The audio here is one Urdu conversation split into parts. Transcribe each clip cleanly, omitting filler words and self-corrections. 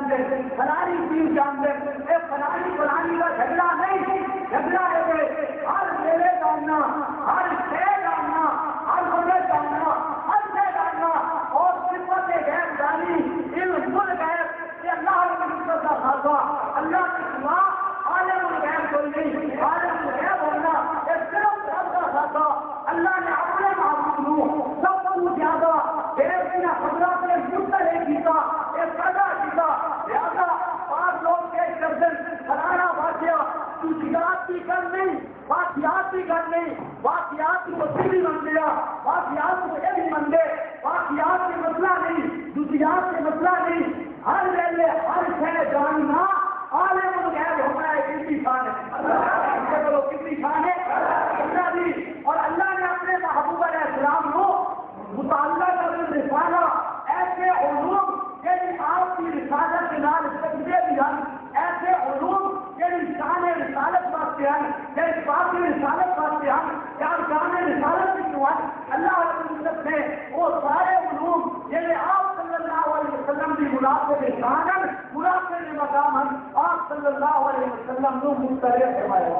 جان دے، فلانی چیز جان دے، فلانی کا جھگڑا نہیں، جھگڑا ہے کہ ہر میرے جاننا، ہر شے جاننا، ہر مجھے جاننا، ہر شے جاننا، اور صفت غیب جانی، علم الغیب، یہ اللہ العزت کا خاصہ، اللہ کے سوا عالم الغیب کوئی نہیں، عالم الغیب ہونا یہ صرف رب کا خاصہ۔ اللہ نے اپنے معبود سب کو زیادہ بیریا خبروں سے مطلع کیا، یہ پیدا کیا، لہذا پانچ لوگ کے گردن فلانا واقعہ تو جگات کی کر نہیں، واقعات کی کر نہیں، واقعات کو بھی بن گیا، واقعات کو یہ بھی بن گئے، واقعات کے مسئلہ نہیں، دوسریات کے مسئلہ نہیں، ہر ویلے ہر شے جاننا عالم الغیب ہونا ہے، کتنی شان ہے، بولو کتنی شان ہے اللہ بھی۔ اور اللہ نے اپنے محبوب علیہ السلام کو مطالعہ کا رسالہ ایسے علوم یعنی آپ کی رسالت کے نام سجدے بھی ہیں، ایسے علوم یعنی شان رسالت واسطے ہیں، یعنی بات رسالت واسطے ہیں، یا شان رسالت بھی کیوں ہے، اللہ العزت نے وہ سارے علوم یعنی آپ صلی اللہ علیہ وسلم کی مناسب شان مناسب مقام ہیں، آپ صلی اللہ علیہ وسلم کو مختلف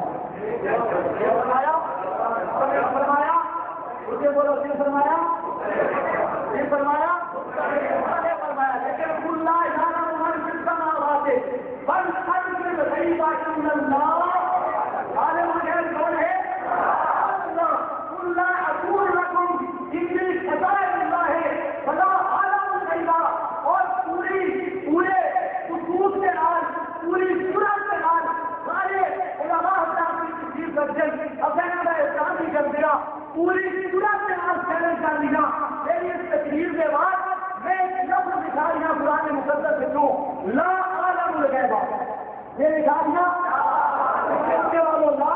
فرمایا مجھے بولو کیوں فرمایا، یہ فرمایا فرمایا، لیکن اللہ جانا من فی السماوات والارض الغیب الا اللہ، عالم الغیب کون ہے اللہ، قل لا اقول لكم انی خزائن اللہ ولا عالم الغیب، اور پورے خصوص کے نال پوری صورت کے نال سارے علماء حضرات کی تشریف درجن افین کا احسان بھی کر دیا، پوری صورت کے نال چیلنج کر دیا، میری اس تقریر کے بعد میں ایک لفظ دکھا دیا قرآن مقدس سے کیوں لا عالم الغیب، یہ دکھا دیا کہتے والوں لا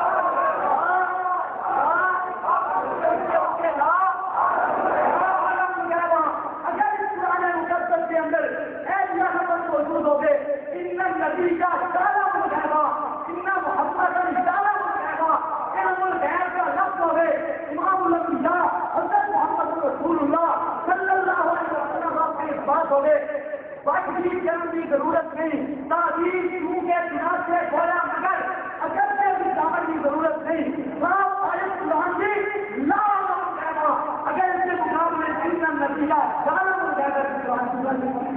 موجود ہو گئے، ان نبی کا سارا مجاہدہ، ان محمد کا سارا مجاہدہ، علم الغیب کا لفظ ہو گئے، امام الانبیاء حضرت محمد رسول اللہ صلی اللہ علیہ وسلم آپ کے اس بات ہو گئے، باقی جنم کی ضرورت نہیں، تعلیم کیوں کے بنا سے بولا مگر اگر سے بھی دعوت کی ضرورت نہیں، صاحب عالم قرآن جی لا مجاہدہ، اگر اس کے مقابلے ان نبی کا سارا مجاہدہ قرآن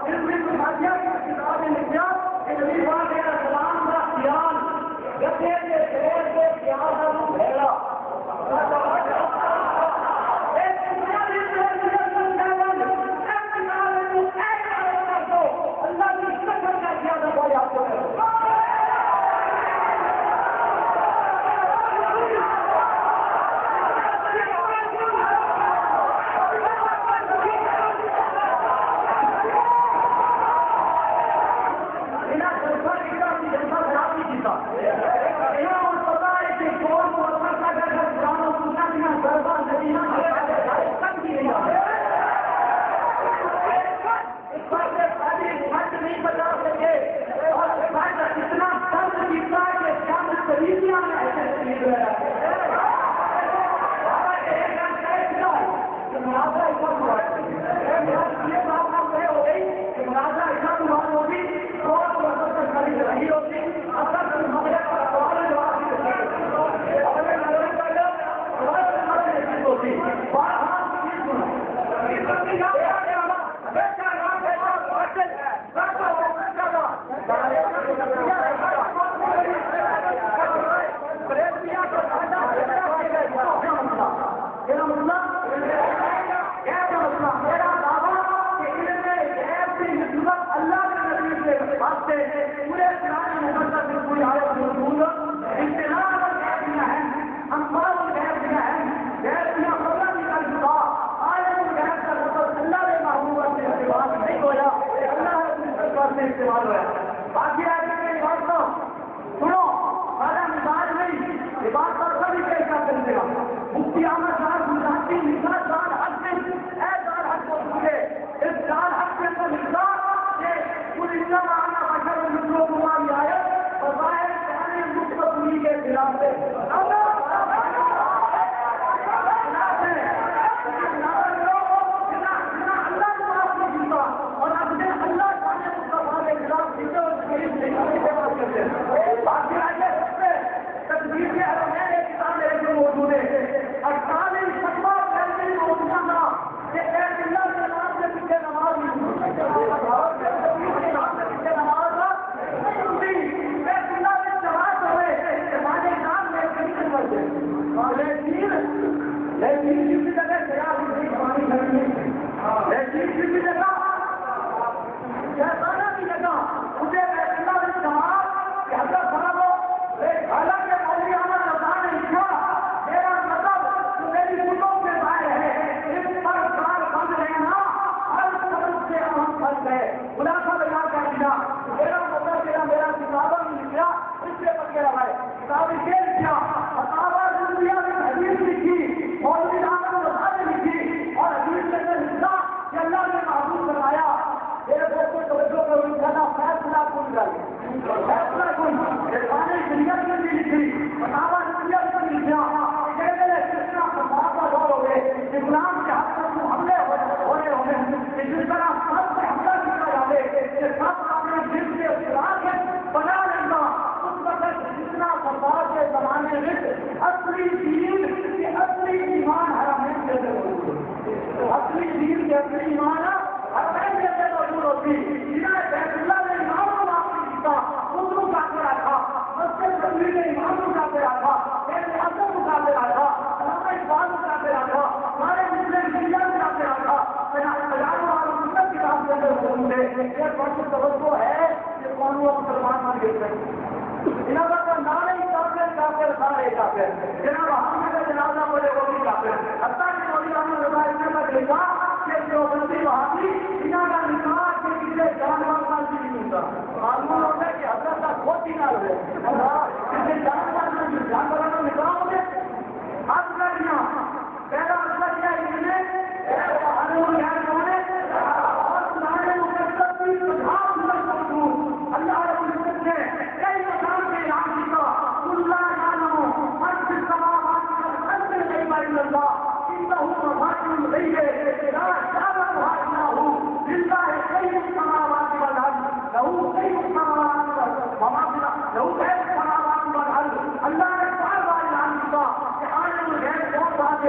اللہ نے بار بار اعلان کیا کہ عالم الغیب کون بات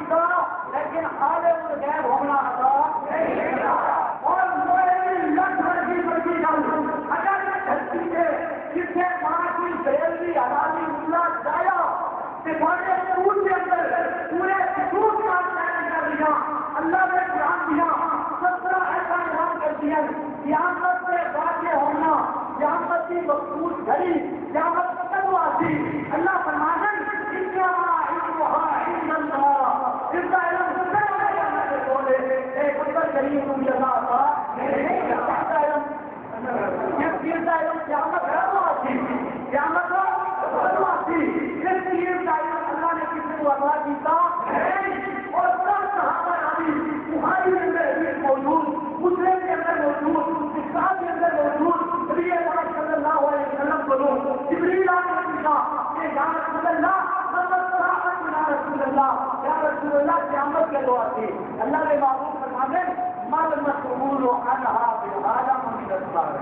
دیتا لیکن عالم الغیب ہونا عطا نہیں دیتا. اور میری لکھ مرضی گل اگر دھرتی سے کسی ماں کی بریلوی حلالی اللہ جایا کہ بڑے سود کے اندر پورے سود کا چیلنج کر دیا. اللہ نے قرآن دیا 17 ایسا اعلان کر دیا قیامت سے واقع ہونا قیامت کی مخصوص گھڑی قیامت کب آتی. اللہ فرمانے قیامت کے دعا تھی. اللہ نے معلوم فرمانے مال مسئول عنہا بالعالم من الصالح.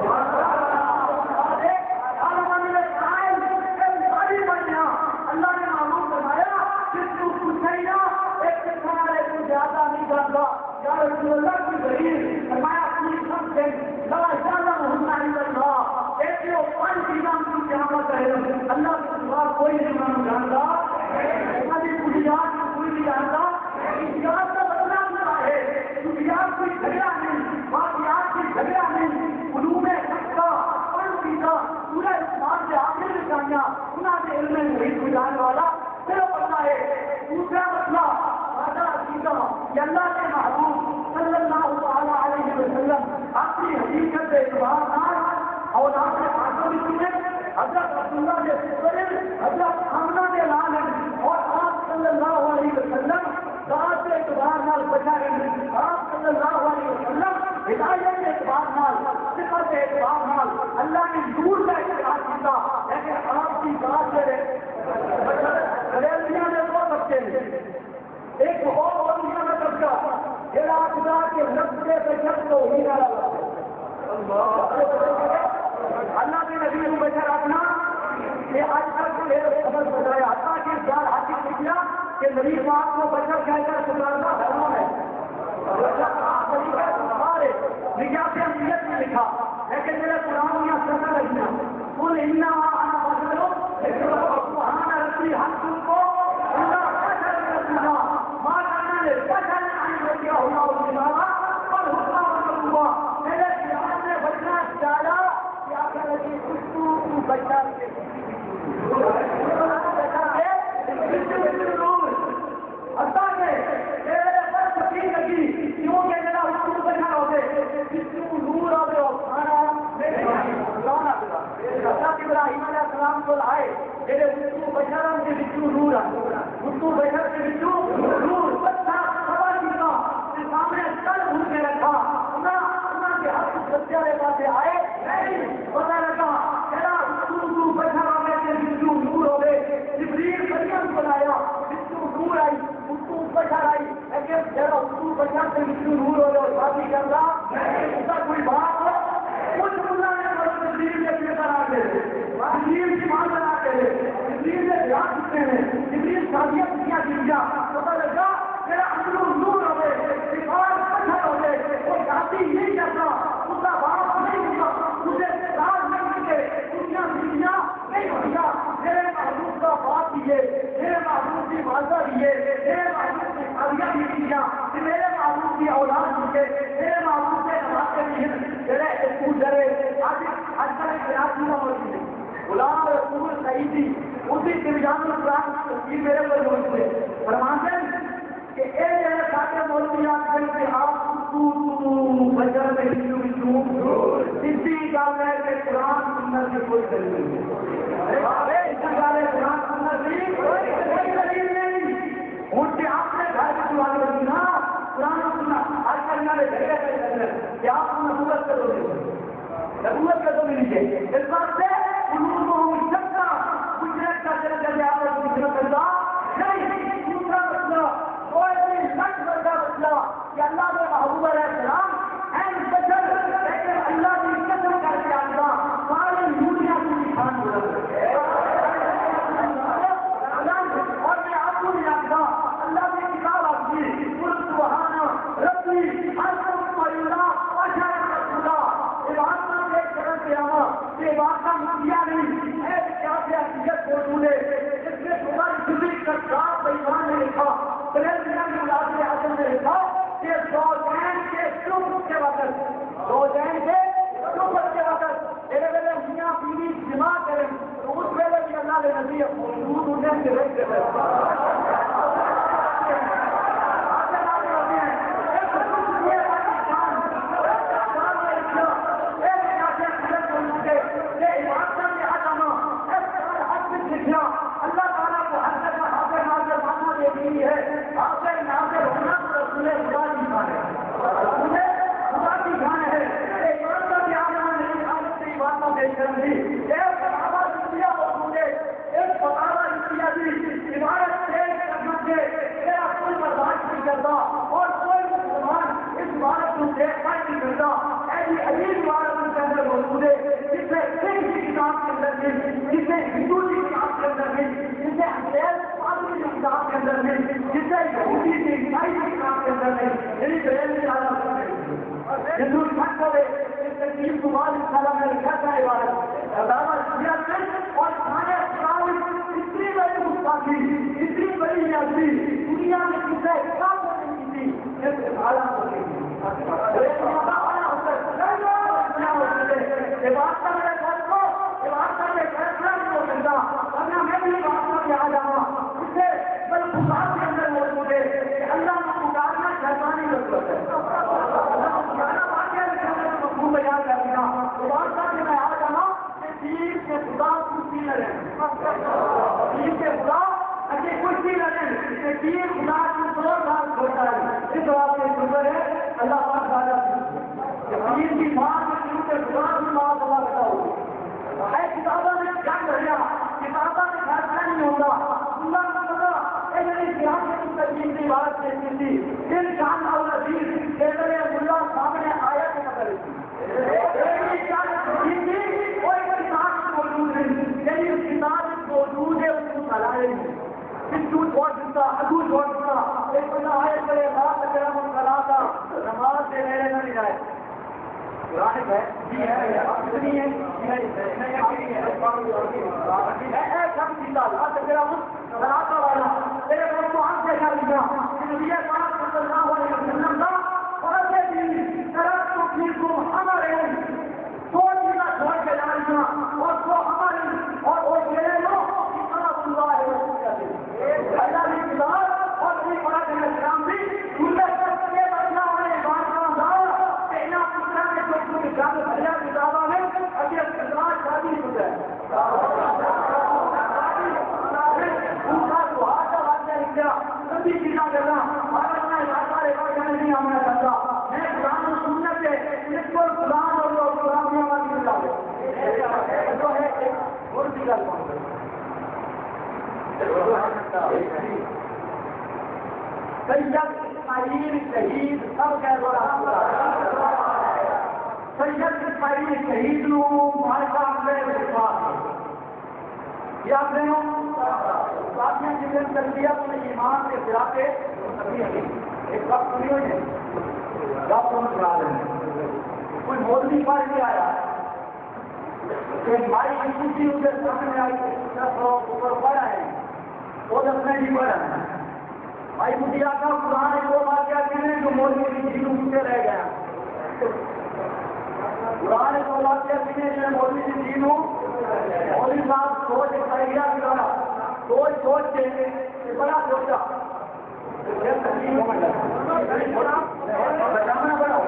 اللہ نے معلوم فرمایا کہ تو کچھ نہیں نا ایک انسان ہے تو زیادہ نہیں جانتا. یا رسول اللہ کی ضریر فرمایا اپنی سب سے لا جانا ہونا اللہ ایک جو پانچ ایمان کی قیامت ہے. اللہ کے سوا کوئی ایمان جانتا ہماری بنیاد کوئی نہیں جانتا. بنیاد کا بدلا ہوتا ہے. بنیاد کوئی جھگڑا نہیں واقعات کی جھگڑا نہیں. علوم کا پڑھ پیتا پورا اسلام سے آخر نکالیاں انہوں نے علم میں نہیں گزارنے والا صرف اللہ ہے. دوسرا مسئلہ راجا عقیدہ کہ اللہ کے محبوب صلی اللہ علیہ وسلم اپنی حقیقت کے اعتبار اور آپ نے آگے بھی سنے حضرت عبداللہ نے حضرت آمنہ نے اعلان ہے اور آپ صلی اللہ علیہ وسلم ذات کے اعتبار نال بچا رہے. آپ صلی اللہ علیہ وسلم ہدایت کے اعتبار نال صفت کے اعتبار نال اللہ نے نور کا اختیار کیا. لیکن آپ کی ذات سے ریلویاں نے دو بچے ایک اور دنیا میں طبقہ جڑا خدا کے لفظ سے جب تو ہی نہ اللہ کے نبی کو بیٹھا رکھنا یہ آج تک خبر بتایا حتیٰ کہ جال حاصل کیا کہ نبی پاک کو بچر کہہ کر پکارنا حرام ہے. نجات امیت نے لکھا لیکن میرے قرآن میں سفر رکھنا کل انا انا بشر وہاں رکھتی ہم تم کو اللہ بشر رکھنا ماں کرنا نے بشر نہیں کیا ہوگا اس کے علاوہ پر حکم ہوا میرے قیامت میں بچنا چاہا کیا کر رہی تو بچہ ابراہیم علیہ السلام کو آئے میرے اردو بشرم کے بچوں نور اردو بشر کے بچوں نور بچہ سوا چیزا کے سامنے کل بھول کے رکھا انہوں کے ہاتھ بچے والے پاس آئے نہیں پتا لگا میرا اردو بشر آگے کے بچوں نور ہو گئے. جبریل مریم بنایا بچوں نور آئی اردو بشر آئی لیکن میرا اردو بشر کے بچوں نور ہو گئے شادی کر رہا اس کا کوئی بات ہو کچھ اللہ نے جبریل کے پیے بنا کے جبریل کی ماں بنا کے جبریل نے بیاہ کتنے ہیں جبریل شادیاں کتنی دیا پتا لگا میرا اندر نور ہو گئے سفار پتھر ہو گئے وہ شادی نہیں کرتا اس کا باپ نہیں ہوتا مجھے راز نہیں ملتے دنیا دنیا نہیں ہوتا. میرے محبوب کا باپ دیے میرے محبوب کی مادہ دیے میرے محبوب کی شادیاں بھی دیا میرے محبوب کی اولاد دیے میرے محبوب کے نماز دیے میرے اسکول ڈرے آج کل ایک راجی کا موجود ہے غلام رسول سعیدی اسی ترجمان القرآن کی تصویر میرے پر موجود ہے. فرماتے کہ ایک جگہ ساتھ مولوی آج کل کے آپ بچر میں اسی گال ہے کہ قرآن سنت کی کوئی دلیل نہیں. قرآن سنت کی کوئی دلیل نہیں. ان کے آپ نے گھر کی دعا کر دی نا قرآن سننا آج کل میں نے جگہ پہ کہ آپ کو نبوت کر دو نبوت کا تو ملی ہے. اس بات سے انہوں کو ہم سب کا گجرات کا چل کر آپ کو گجرات کرتا نہیں. دوسرا مسئلہ کوئی لکھ بڑا مسئلہ کہ اللہ کے محبوب علیہ السلام این بچر لیکن اللہ کی قسم کر کے آتا ساری دنیا کی نشان بلند اور میں آپ کو نہیں آتا اللہ کی کے نبی موجود انہیں سے رکھ دیتے اللہ تعالیٰ کو ہر جگہ حاضر ناظر ماننا دے دی ہے. حاضر ناظر ہونا تو رسول خدا کی شان ہے. رسول خدا کی شان ہے. ایمان کا بھی آنا نہیں خالق سے باتوں کے شرم دی. ایک صحابہ دنیا موجود ہے. ایک فتاوا دنیا دی عبارت سے خدمت سے میرا کوئی برداشت نہیں کرتا اور کوئی مسلمان اس عبارت کو دیکھتا نہیں کرتا. ایسی عجیب عبارت ان کے اندر موجود ہے جس سے سکھ کی کتاب کے اندر نہیں, جس سے ہندو کی کتاب کے اندر نہیں, جس سے انگریز پادری کی کتاب کے اندر نہیں, جس سے یہودی کی عیسائی کی کتاب کے اندر نہیں. یعنی بریلوی والا ہندو چھٹ ہوئے اس تقریب کو بعد اس سالہ میں لکھا تھا عبارت اور کھانے اتنی بڑی گستاخی اتنی بڑی نیازی دنیا میں کسی کام نہیں کی تھی اس حالات ہوتی تھی. بات کا میرے گھر کو بات کا میں فیصلہ نہیں ہو سکتا ورنہ میں بھی بات کا آ جاؤں اس سے بل خدا کے اندر موجود ہے کہ اللہ کو پکارنا شیطانی ضرورت ہے. مفہوم بیان کر دیا بات کا میں آ جاؤں کہ دین کے خدا کچھ نہ رہے دین کے خدا اچھے کچھ بھی نہ رہے کہ دین خدا کو 2 سال چھوٹا ہے. اس بات کے شکر ہے اللہ پاک تعالیٰ دین کی بات کتابوں میں جنگ رہا کتابوں میں فیصلہ نہیں ہوگا. اللہ کا پتا میری ترجیح کی بات کہتی تھی دل جان اور عزیز اللہ سامنے آیا کے مدد کوئی کتاب موجود نہیں یعنی اس کتاب موجود ہے اس کو چلائے نہیں چھوٹ چھوڑ دیتا ادو چھوڑ دیتا ایک بندہ آئے کرے بات کرا وہ کلا تھا نماز سے میرے نہ جائے شہید سب سید اسماعیل شہید یا تربیت میں ایمان کے خلاف ایک وقت سنی ہوئی ہے کوئی مولوی پڑھ کے آیا بھائی کسی ان کے سامنے آئی پڑھا ہے وہ دسنے بھی پڑھا ہے بھائی مجھے آتا قرآن کو واقعہ کہنے جو مولوی کی جیل اٹھتے رہ گیا قرآن کو واقعہ کہنے جو مولوی کی جیل مولوی صاحب سوچ خریدا کرا سوچ کے بڑا سوچا بچانا بڑا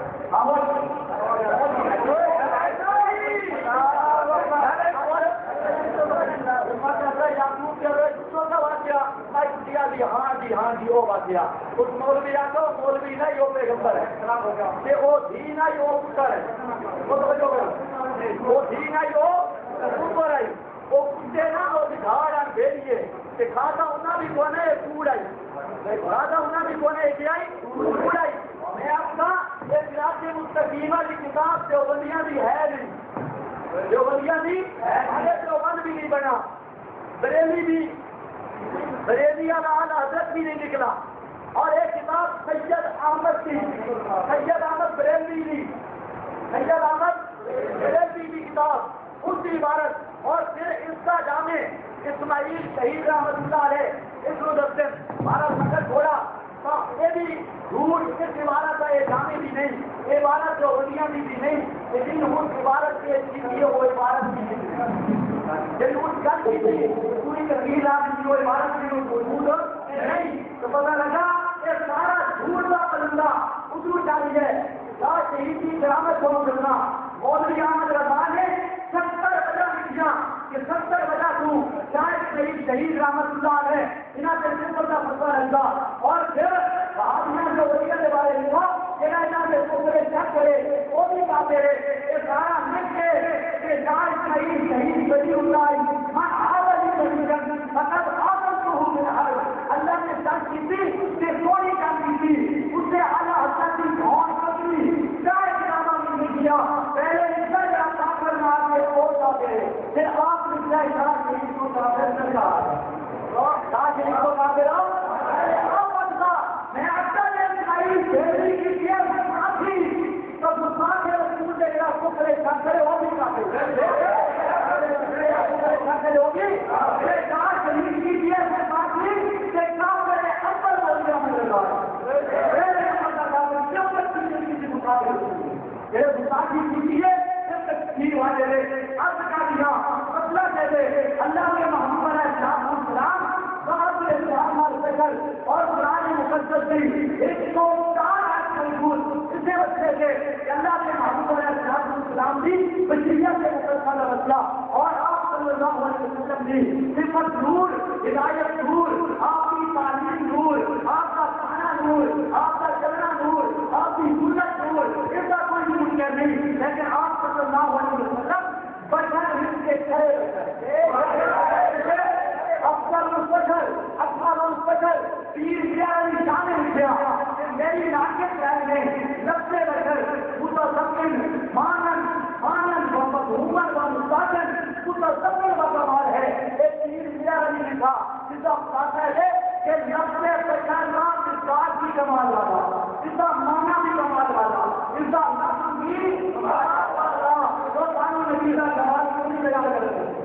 ہاں جی وہ واقعہ اس مولوی آتا مولوی نہ یہ پیغمبر ہے وہ دھی نہ یہ پتر ہے وہ دھی نہ یہ پتر ہے وہ کتے نہ وہ دکھاڑ بھیجیے کہ کھاتا انہیں بھی کونے کوڑائی کھاتا انہیں بھی کونے کیا کوڑائی. میں آپ کا ایک رات مستقیمہ کی کتاب دیوبندیاں بھی ہے نہیں دیوبندیاں بھی ہمیں دیوبند بھی نہیں بنا بریلی بھی بریلی والا حضرت بھی نہیں نکلا اور ایک کتاب سید احمد کی سید احمد بریلی کی سید احمد بریلی کی کتاب اس کی عبارت اور پھر اس کا جامع اسماعیل شہید رحمت اللہ علیہ اس مدرسن ہمارا سفر چھوڑا تو یہ بھی جھوٹ اس عبارت کا یہ جامع بھی نہیں یہ عبارت جو ولیاں بھی نہیں لیکن اس عبارت کے لیے وہ عبارت بھی نہیں جب اس گل پوری تقریر آپ کی کوئی عبارت نہیں موجود نہیں تو پتہ لگا کہ سارا جھوٹ کا پرندہ ادھر جاری ہے. شہید کی کرامت کو کرنا مولوی احمد رضا نے 70 وجہ لکھیا کہ 70 وجہ تو شاید شہید رحمت اللہ ہے انہاں سے سپر کا فتویٰ رہتا اور پھر بہادیاں جو ولیہ کے بارے میں ہوا کہ انہاں سے سپر چیک کرے وہ بھی کہتے ہیں یہ سارا لکھ کے کہ شاید شہید ولی اللہ میں آولی شہید فقط آدم کو ہوں اللہ نے سچ کی تھی کہ کوئی کام کی تھی اس سے اعلیٰ حضرت کی بہت پتلی شاید نامہ نہیں کیا پہلے اتنا یا کافر مار کے پہنچ آتے پھر آپ نے کیا اشارہ شہید کو کافر کر رہا شہید کو کافر میں اکثر نے سکھائی شہری کی کیا معافی تو مسلمان کے رسول نے میرا شکر کرے وہ بھی کافر ہوگی شہید کی کیا معافی کہ کافر اکبر ولی احمد رضا اللہ کے محمد السلام اور قرآن مقدس کی 104 آیت موجود اسے وجہ سے کہ اللہ کے محمد السلام بھی بشریت سے مقدسہ کا مسئلہ اور آپ صلی اللہ علیہ وسلم بھی صفت نور ہدایت نور آپ کی تعلیم نور آپ کا کھانا نور آپ کا چلنا نور آپ کی سنت نور اس کا کوئی منکر نہیں لیکن آپ صلی اللہ علیہ وسلم بشر ہند کے کھڑے افسر پیر پیاری شامل کیا میری ناقص رہنے لبے بشر متصمم مانن محمد و مستقل متصمم کا کمال ہے ایک پیر پیاری نے کہا جس کا بتاتا ہے کہ لبے بشر نام اس بات کی کمال والا اس کا مانا بھی کمال والا اس کا نفس بھی کمال والا تو قانون نبی کا کمال پوری جگہ کرتے